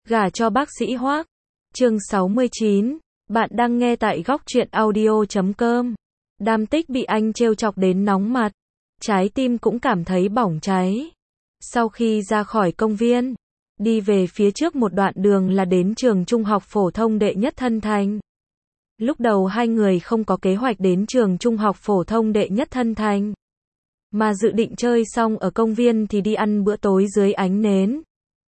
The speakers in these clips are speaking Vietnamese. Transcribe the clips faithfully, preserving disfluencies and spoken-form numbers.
Gả cho bác sĩ Hoác. Chương sáu mươi chín. Bạn đang nghe tại góc truyện audio chấm com. Đam Tích bị anh trêu chọc đến nóng mặt. Trái tim cũng cảm thấy bỏng cháy. Sau khi ra khỏi công viên, đi về phía trước một đoạn đường là đến trường trung học phổ thông đệ nhất Thân Thành. Lúc đầu hai người không có kế hoạch đến trường trung học phổ thông đệ nhất Thân Thành, mà dự định chơi xong ở công viên thì đi ăn bữa tối dưới ánh nến.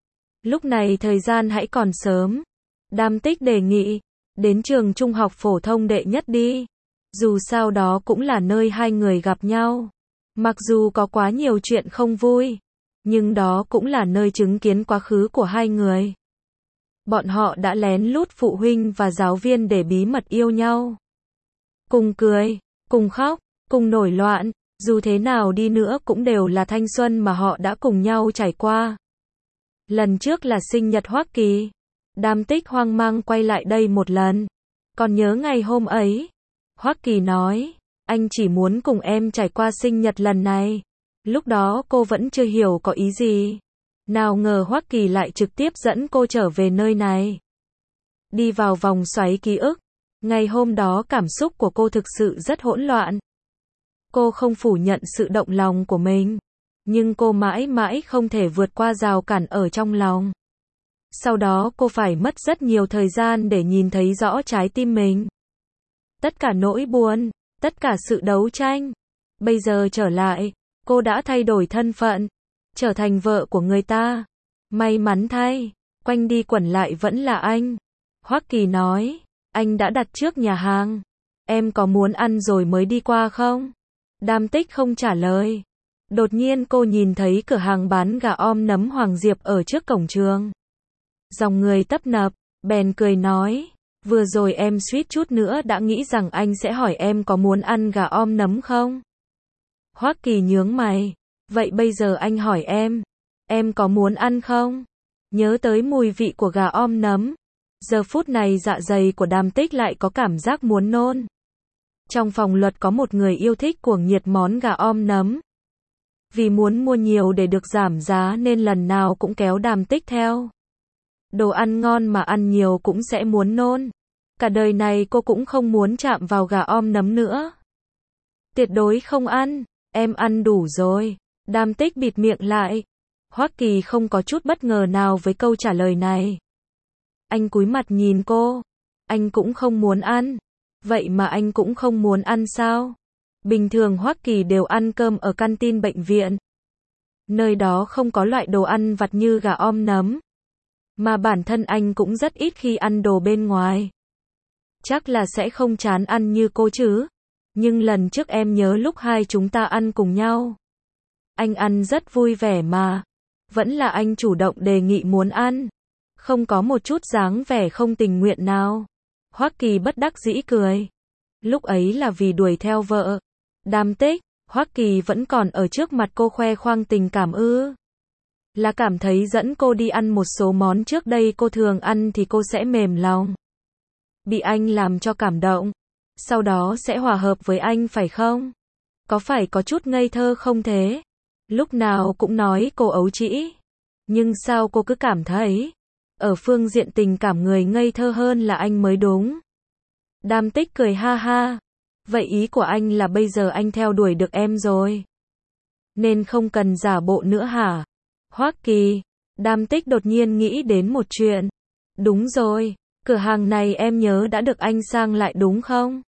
Lúc này thời gian hãy còn sớm. Đam Tích đề nghị, đến trường trung học phổ thông đệ nhất đi. Dù sao đó cũng là nơi hai người gặp nhau. Mặc dù có quá nhiều chuyện không vui, nhưng đó cũng là nơi chứng kiến quá khứ của hai người. Bọn họ đã lén lút phụ huynh và giáo viên để bí mật yêu nhau. Cùng cười, cùng khóc, cùng nổi loạn, dù thế nào đi nữa cũng đều là thanh xuân mà họ đã cùng nhau trải qua. Lần trước là sinh nhật Hoắc Kỳ. Đam Tích hoang mang quay lại đây một lần. Còn nhớ ngày hôm ấy, Hoắc Kỳ nói, anh chỉ muốn cùng em trải qua sinh nhật lần này. Lúc đó cô vẫn chưa hiểu có ý gì. Nào ngờ Hoắc Kỳ lại trực tiếp dẫn cô trở về nơi này. Đi vào vòng xoáy ký ức. Ngày hôm đó cảm xúc của cô thực sự rất hỗn loạn. Cô không phủ nhận sự động lòng của mình, nhưng cô mãi mãi không thể vượt qua rào cản ở trong lòng. Sau đó cô phải mất rất nhiều thời gian để nhìn thấy rõ trái tim mình. Tất cả nỗi buồn, tất cả sự đấu tranh. Bây giờ trở lại, cô đã thay đổi thân phận, trở thành vợ của người ta. May mắn thay, quanh đi quẩn lại vẫn là anh. Hoắc Kỳ nói, anh đã đặt trước nhà hàng. Em có muốn ăn rồi mới đi qua không? Đam Tích không trả lời. Đột nhiên cô nhìn thấy cửa hàng bán gà om nấm Hoàng Diệp ở trước cổng trường. Dòng người tấp nập, bèn cười nói, vừa rồi em suýt chút nữa đã nghĩ rằng anh sẽ hỏi em có muốn ăn gà om nấm không? Hoắc Kỳ nhướng mày, vậy bây giờ anh hỏi em, em có muốn ăn không? Nhớ tới mùi vị của gà om nấm, giờ phút này dạ dày của Đam Tích lại có cảm giác muốn nôn. Trong phòng luật có một người yêu thích cuồng nhiệt món gà om nấm. Vì muốn mua nhiều để được giảm giá nên lần nào cũng kéo Đam Tích theo. Đồ ăn ngon mà ăn nhiều cũng sẽ muốn nôn. Cả đời này cô cũng không muốn chạm vào gà om nấm nữa. Tuyệt đối không ăn, em ăn đủ rồi. Đam Tích bịt miệng lại. Hoắc Kỳ không có chút bất ngờ nào với câu trả lời này. Anh cúi mặt nhìn cô. Anh cũng không muốn ăn. Vậy mà anh cũng không muốn ăn sao? Bình thường Hoắc Kỳ đều ăn cơm ở canteen bệnh viện. Nơi đó không có loại đồ ăn vặt như gà om nấm. Mà bản thân anh cũng rất ít khi ăn đồ bên ngoài. Chắc là sẽ không chán ăn như cô chứ. Nhưng lần trước em nhớ lúc hai chúng ta ăn cùng nhau. Anh ăn rất vui vẻ mà. Vẫn là anh chủ động đề nghị muốn ăn. Không có một chút dáng vẻ không tình nguyện nào. Hoắc Kỳ bất đắc dĩ cười. Lúc ấy là vì đuổi theo vợ. Đam Tích, Hoắc Kỳ vẫn còn ở trước mặt cô khoe khoang tình cảm ư? Là cảm thấy dẫn cô đi ăn một số món trước đây cô thường ăn thì cô sẽ mềm lòng. Bị anh làm cho cảm động. Sau đó sẽ hòa hợp với anh phải không? Có phải có chút ngây thơ không thế? Lúc nào cũng nói cô ấu trĩ. Nhưng sao cô cứ cảm thấy ở phương diện tình cảm người ngây thơ hơn là anh mới đúng. Đam Tích cười ha ha. Vậy ý của anh là bây giờ anh theo đuổi được em rồi, nên không cần giả bộ nữa hả? Hoắc Kỳ. Đam Tích đột nhiên nghĩ đến một chuyện. Đúng rồi, cửa hàng này em nhớ đã được anh sang lại đúng không?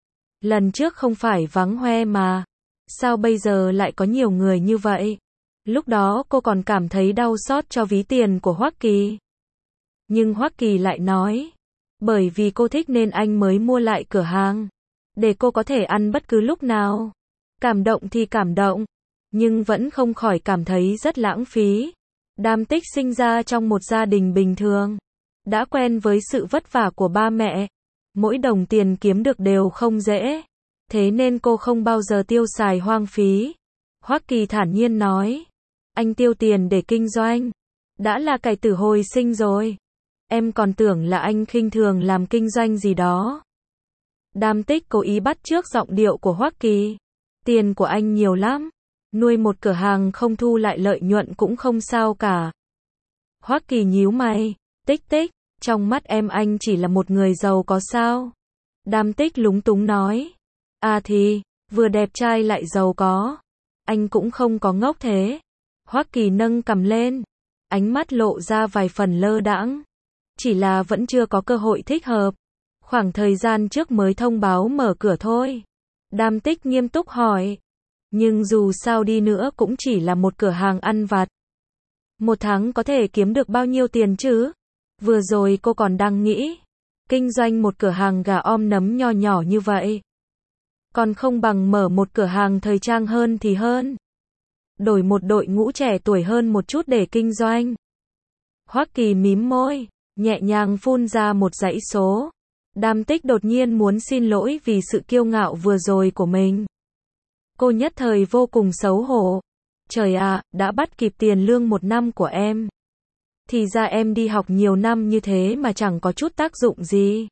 Lần trước không phải vắng hoe mà. Sao bây giờ lại có nhiều người như vậy? Lúc đó cô còn cảm thấy đau xót cho ví tiền của Hoắc Kỳ. Nhưng Hoắc Kỳ lại nói, bởi vì cô thích nên anh mới mua lại cửa hàng, để cô có thể ăn bất cứ lúc nào. Cảm động thì cảm động, nhưng vẫn không khỏi cảm thấy rất lãng phí. Đam Tích sinh ra trong một gia đình bình thường, đã quen với sự vất vả của ba mẹ. Mỗi đồng tiền kiếm được đều không dễ, thế nên cô không bao giờ tiêu xài hoang phí. Hoắc Kỳ thản nhiên nói, anh tiêu tiền để kinh doanh, đã là cải tử hồi sinh rồi. Em còn tưởng là anh khinh thường làm kinh doanh gì đó. Đam Tích cố ý bắt chước giọng điệu của Hoắc Kỳ. Tiền của anh nhiều lắm. Nuôi một cửa hàng không thu lại lợi nhuận cũng không sao cả. Hoắc Kỳ nhíu mày. Tích tích, trong mắt em anh chỉ là một người giàu có sao? Đam Tích lúng túng nói. À thì, vừa đẹp trai lại giàu có. Anh cũng không có ngốc thế. Hoắc Kỳ nâng cằm lên, ánh mắt lộ ra vài phần lơ đãng. Chỉ là vẫn chưa có cơ hội thích hợp. Khoảng thời gian trước mới thông báo mở cửa thôi. Đam Tích nghiêm túc hỏi. Nhưng dù sao đi nữa cũng chỉ là một cửa hàng ăn vặt. Một tháng có thể kiếm được bao nhiêu tiền chứ? Vừa rồi cô còn đang nghĩ, kinh doanh một cửa hàng gà om nấm nho nhỏ như vậy. Còn không bằng mở một cửa hàng thời trang hơn thì hơn. Đổi một đội ngũ trẻ tuổi hơn một chút để kinh doanh. Hoắc Kỳ mím môi, nhẹ nhàng phun ra một dãy số. Đam Tích đột nhiên muốn xin lỗi vì sự kiêu ngạo vừa rồi của mình. Cô nhất thời vô cùng xấu hổ. Trời ạ, đã bắt kịp tiền lương một năm của em. Thì ra em đi học nhiều năm như thế mà chẳng có chút tác dụng gì.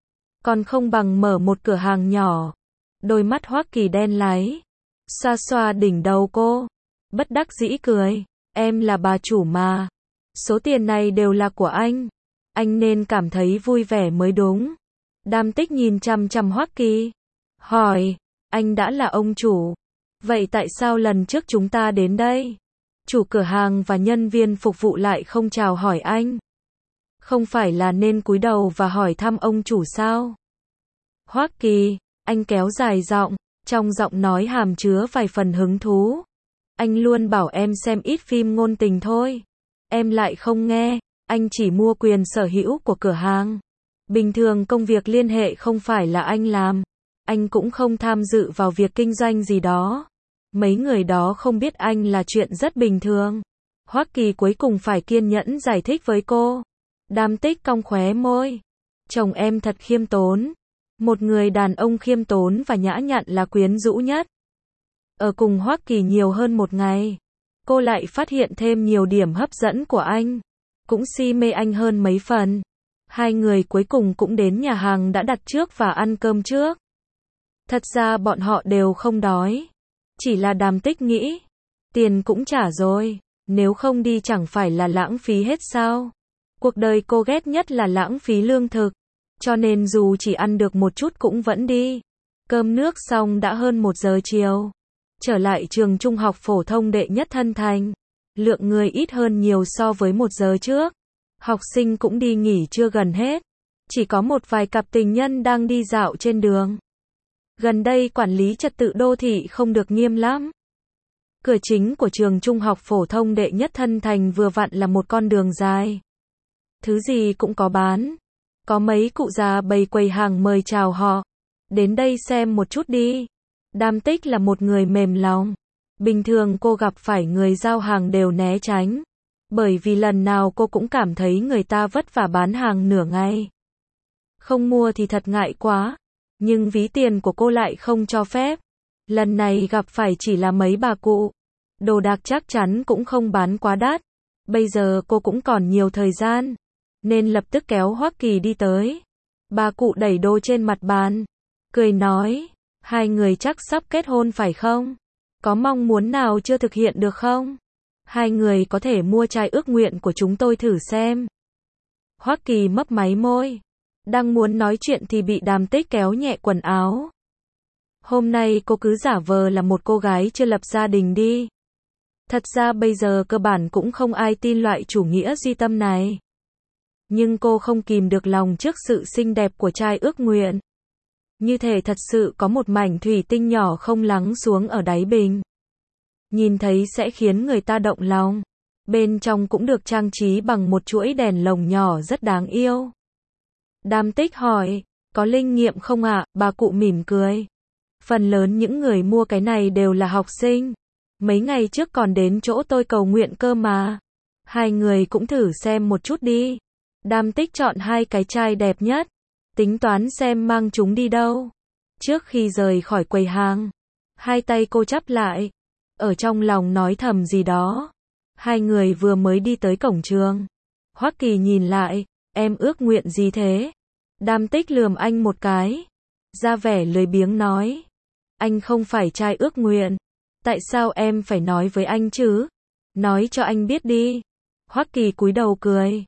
Còn không bằng mở một cửa hàng nhỏ. Đôi mắt Hoắc Kỳ đen láy. Xoa xoa đỉnh đầu cô. Bất đắc dĩ cười. Em là bà chủ mà. Số tiền này đều là của anh. Anh nên cảm thấy vui vẻ mới đúng. Đam Tích nhìn chằm chằm Hoắc Kỳ. Hỏi, anh đã là ông chủ. Vậy tại sao lần trước chúng ta đến đây? Chủ cửa hàng và nhân viên phục vụ lại không chào hỏi anh. Không phải là nên cúi đầu và hỏi thăm ông chủ sao? Hoắc Kỳ, anh kéo dài giọng, trong giọng nói hàm chứa vài phần hứng thú. Anh luôn bảo em xem ít phim ngôn tình thôi. Em lại không nghe, anh chỉ mua quyền sở hữu của cửa hàng. Bình thường công việc liên hệ không phải là anh làm. Anh cũng không tham dự vào việc kinh doanh gì đó. Mấy người đó không biết anh là chuyện rất bình thường. Hoắc Kỳ cuối cùng phải kiên nhẫn giải thích với cô. Đam Tích cong khóe môi. Chồng em thật khiêm tốn. Một người đàn ông khiêm tốn và nhã nhặn là quyến rũ nhất. Ở cùng Hoắc Kỳ nhiều hơn một ngày, cô lại phát hiện thêm nhiều điểm hấp dẫn của anh. Cũng si mê anh hơn mấy phần. Hai người cuối cùng cũng đến nhà hàng đã đặt trước và ăn cơm trước. Thật ra bọn họ đều không đói. Chỉ là Đàm Tích nghĩ, tiền cũng trả rồi, nếu không đi chẳng phải là lãng phí hết sao? Cuộc đời cô ghét nhất là lãng phí lương thực, cho nên dù chỉ ăn được một chút cũng vẫn đi. Cơm nước xong đã hơn một giờ chiều. Trở lại trường trung học phổ thông đệ nhất Thân Thành. Lượng người ít hơn nhiều so với một giờ trước. Học sinh cũng đi nghỉ trưa gần hết. Chỉ có một vài cặp tình nhân đang đi dạo trên đường. Gần đây quản lý trật tự đô thị không được nghiêm lắm. Cửa chính của trường trung học phổ thông đệ nhất Thân Thành vừa vặn là một con đường dài. Thứ gì cũng có bán. Có mấy cụ già bày quầy hàng mời chào họ. Đến đây xem một chút đi. Đam Tích là một người mềm lòng. Bình thường cô gặp phải người giao hàng đều né tránh. Bởi vì lần nào cô cũng cảm thấy người ta vất vả bán hàng nửa ngày. Không mua thì thật ngại quá. Nhưng ví tiền của cô lại không cho phép. Lần này gặp phải chỉ là mấy bà cụ. Đồ đạc chắc chắn cũng không bán quá đắt. Bây giờ cô cũng còn nhiều thời gian. Nên lập tức kéo Hoắc Kỳ đi tới. Bà cụ đẩy đồ trên mặt bàn. Cười nói, hai người chắc sắp kết hôn phải không? Có mong muốn nào chưa thực hiện được không? Hai người có thể mua trai ước nguyện của chúng tôi thử xem. Hoắc Kỳ mấp máy môi. Đang muốn nói chuyện thì bị Đàm Tích kéo nhẹ quần áo. Hôm nay cô cứ giả vờ là một cô gái chưa lập gia đình đi. Thật ra bây giờ cơ bản cũng không ai tin loại chủ nghĩa duy tâm này. Nhưng cô không kìm được lòng trước sự xinh đẹp của trai ước nguyện. Như thể thật sự có một mảnh thủy tinh nhỏ không lắng xuống ở đáy bình. Nhìn thấy sẽ khiến người ta động lòng. Bên trong cũng được trang trí bằng một chuỗi đèn lồng nhỏ rất đáng yêu. Đàm Tích hỏi, có linh nghiệm không ạ? Bà cụ mỉm cười. Phần lớn những người mua cái này đều là học sinh. Mấy ngày trước còn đến chỗ tôi cầu nguyện cơ mà. Hai người cũng thử xem một chút đi. Đàm Tích chọn hai cái chai đẹp nhất. Tính toán xem mang chúng đi đâu. Trước khi rời khỏi quầy hàng, hai tay cô chắp lại. Ở trong lòng nói thầm gì đó. Hai người vừa mới đi tới cổng trường. Hoắc Kỳ nhìn lại, em ước nguyện gì thế? Đàm Tích lườm anh một cái. Ra vẻ lười biếng nói. Anh không phải trai ước nguyện. Tại sao em phải nói với anh chứ? Nói cho anh biết đi. Hoắc Kỳ cúi đầu cười.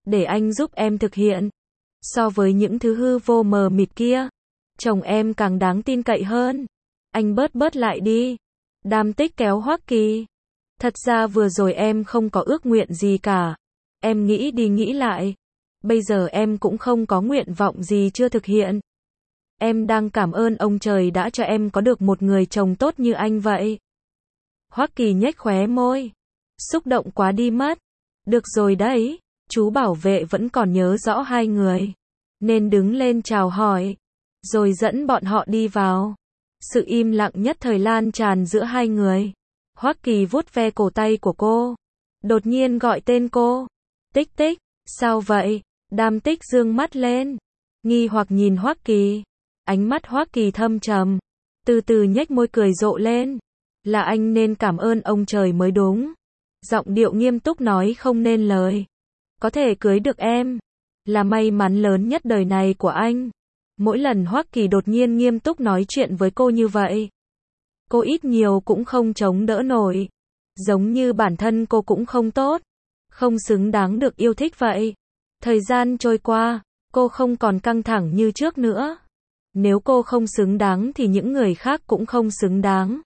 để anh giúp em thực hiện. So với những thứ hư vô mờ mịt kia, chồng em càng đáng tin cậy hơn. Anh bớt bớt lại đi. Đam Tích kéo Hoắc Kỳ. Thật ra vừa rồi em không có ước nguyện gì cả. Em nghĩ đi nghĩ lại. Bây giờ em cũng không có nguyện vọng gì chưa thực hiện. Em đang cảm ơn ông trời đã cho em có được một người chồng tốt như anh vậy. Hoắc Kỳ nhếch khóe môi. Xúc động quá đi mất. Được rồi đấy, chú bảo vệ vẫn còn nhớ rõ hai người. Nên đứng lên chào hỏi. Rồi dẫn bọn họ đi vào. Sự im lặng nhất thời lan tràn giữa hai người. Hoắc Kỳ vuốt ve cổ tay của cô. Đột nhiên gọi tên cô. Tích Tích, sao vậy? Đam Tích dương mắt lên. Nghi hoặc nhìn Hoắc Kỳ. Ánh mắt Hoắc Kỳ thâm trầm. Từ từ nhếch môi cười rộ lên. Là anh nên cảm ơn ông trời mới đúng. Giọng điệu nghiêm túc nói không nên lời. Có thể cưới được em là may mắn lớn nhất đời này của anh. Mỗi lần Hoắc Kỳ đột nhiên nghiêm túc nói chuyện với cô như vậy, cô ít nhiều cũng không chống đỡ nổi. Giống như bản thân cô cũng không tốt, không xứng đáng được yêu thích vậy. Thời gian trôi qua, cô không còn căng thẳng như trước nữa. Nếu cô không xứng đáng thì những người khác cũng không xứng đáng.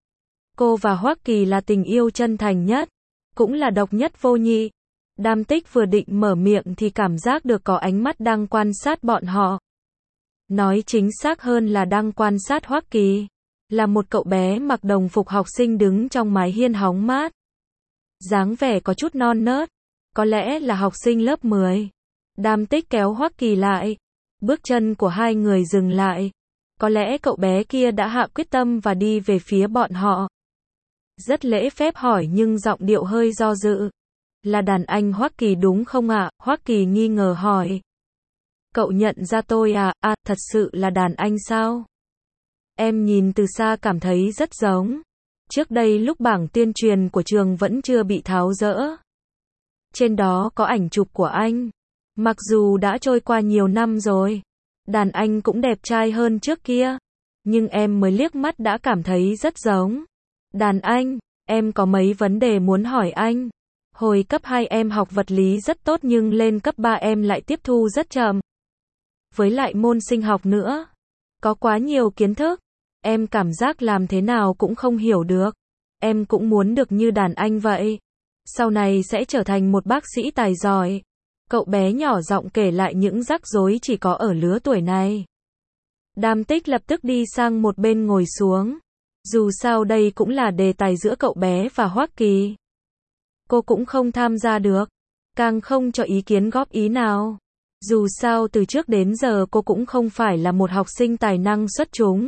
Cô và Hoắc Kỳ là tình yêu chân thành nhất, cũng là độc nhất vô nhị. Đam Tích vừa định mở miệng thì cảm giác được có ánh mắt đang quan sát bọn họ. Nói chính xác hơn là đang quan sát Hoắc Kỳ. Là một cậu bé mặc đồng phục học sinh đứng trong mái hiên hóng mát. Dáng vẻ có chút non nớt. Có lẽ là học sinh lớp mười. Đam Tích kéo Hoắc Kỳ lại. Bước chân của hai người dừng lại. Có lẽ cậu bé kia đã hạ quyết tâm và đi về phía bọn họ. Rất lễ phép hỏi nhưng giọng điệu hơi do dự. Là đàn anh Hoắc Kỳ đúng không ạ? Hoắc Kỳ nghi ngờ hỏi. Cậu nhận ra tôi à? À, thật sự là đàn anh sao? Em nhìn từ xa cảm thấy rất giống. Trước đây lúc bảng tuyên truyền của trường vẫn chưa bị tháo dỡ. Trên đó có ảnh chụp của anh. Mặc dù đã trôi qua nhiều năm rồi, đàn anh cũng đẹp trai hơn trước kia. Nhưng em mới liếc mắt đã cảm thấy rất giống. Đàn anh, em có mấy vấn đề muốn hỏi anh. Hồi cấp hai em học vật lý rất tốt nhưng lên cấp ba em lại tiếp thu rất chậm. Với lại môn sinh học nữa. Có quá nhiều kiến thức. Em cảm giác làm thế nào cũng không hiểu được. Em cũng muốn được như đàn anh vậy. Sau này sẽ trở thành một bác sĩ tài giỏi. Cậu bé nhỏ giọng kể lại những rắc rối chỉ có ở lứa tuổi này. Đam Tích lập tức đi sang một bên ngồi xuống. Dù sao đây cũng là đề tài giữa cậu bé và Hoắc Kỳ. Cô cũng không tham gia được. Càng không cho ý kiến góp ý nào. Dù sao từ trước đến giờ cô cũng không phải là một học sinh tài năng xuất chúng.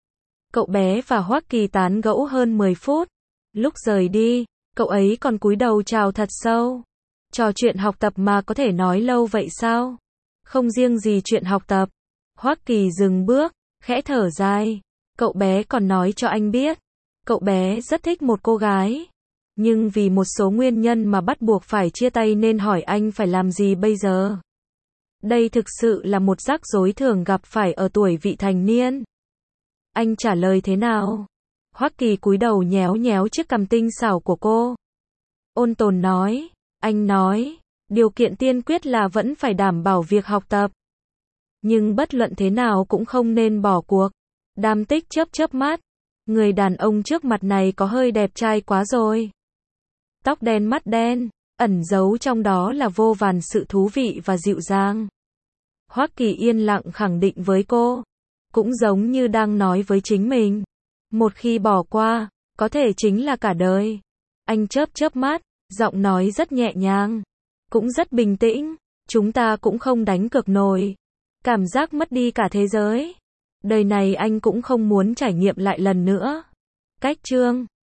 Cậu bé và Hoắc Kỳ tán gẫu hơn mười phút. Lúc rời đi, cậu ấy còn cúi đầu chào thật sâu. Trò chuyện học tập mà có thể nói lâu vậy sao? Không riêng gì chuyện học tập. Hoắc Kỳ dừng bước, khẽ thở dài. Cậu bé còn nói cho anh biết. Cậu bé rất thích một cô gái. Nhưng vì một số nguyên nhân mà bắt buộc phải chia tay nên hỏi anh phải làm gì bây giờ. Đây thực sự là một rắc rối thường gặp phải ở tuổi vị thành niên. Anh trả lời thế nào? Hoắc Kỳ cúi đầu nhéo nhéo chiếc cằm tinh xảo của cô. Ôn tồn nói. Anh nói, điều kiện tiên quyết là vẫn phải đảm bảo việc học tập. Nhưng bất luận thế nào cũng không nên bỏ cuộc. Đam Tích chớp chớp mắt. Người đàn ông trước mặt này có hơi đẹp trai quá rồi. Tóc đen mắt đen, ẩn giấu trong đó là vô vàn sự thú vị và dịu dàng. Hoắc Kỳ yên lặng khẳng định với cô. Cũng giống như đang nói với chính mình. Một khi bỏ qua, có thể chính là cả đời. Anh chớp chớp mắt, giọng nói rất nhẹ nhàng. Cũng rất bình tĩnh. Chúng ta cũng không đánh cược nổi. Cảm giác mất đi cả thế giới. Đời này anh cũng không muốn trải nghiệm lại lần nữa. Cách chương